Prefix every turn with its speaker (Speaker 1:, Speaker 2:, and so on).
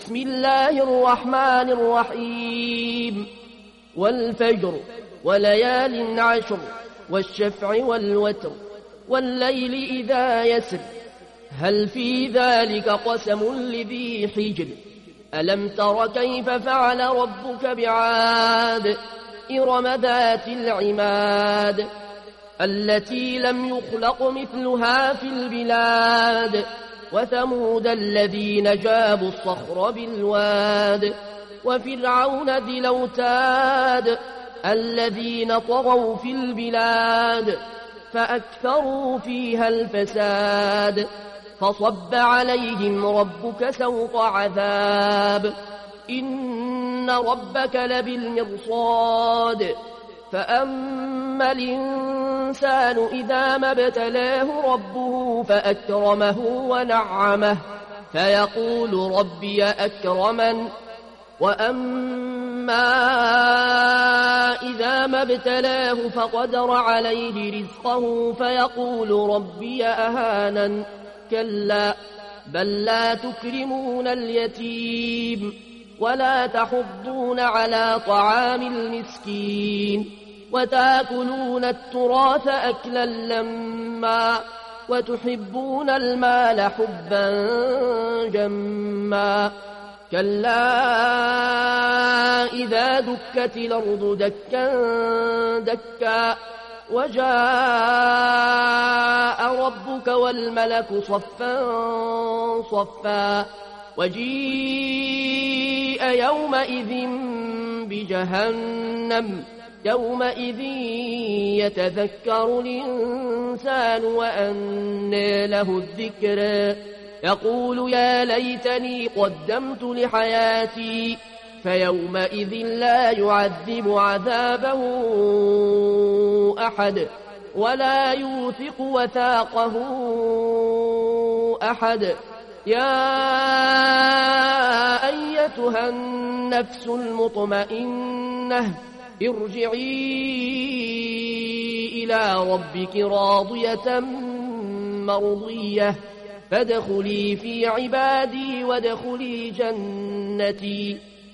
Speaker 1: بسم الله الرحمن الرحيم والفجر وليال عشر والشفع والوتر والليل إذا يسر هل في ذلك قسم لذي حجر ألم تر كيف فعل ربك بعاد إرم ذات العماد التي لم يخلق مثلها في البلاد وثمود الذين جابوا الصخر بالواد وفرعون ذي الأوتاد الذين طغوا في البلاد فأكثروا فيها الفساد فصب عليهم ربك سوط عذاب إن ربك لبالمرصاد فأما الإنسان إذا ما ابتلاه ربه فأكرمه ونعمه فيقول ربي أكرمن وأما إذا ما ابتلاه فقدر عليه رزقه فيقول ربي أهانن كلا بل لا تكرمون اليتيم ولا تحضون على طعام المسكين وتأكلون التراث أكلا لما وتحبون المال حبا جما كلا إذا دكت الأرض دكا دكا وجاء ربك والملك صفا صفا وجيء يومئذ بجهنم يومئذ يتذكر الإنسان وأنى له الذكر يقول يا ليتني قدمت لحياتي فيومئذ لا يعذب عذابه أحد ولا يوثق وثاقه أحد يا أيتها النفس المطمئنة ارجعي إلى ربك راضية مرضية فادخلي في عبادي وادخلي جنتي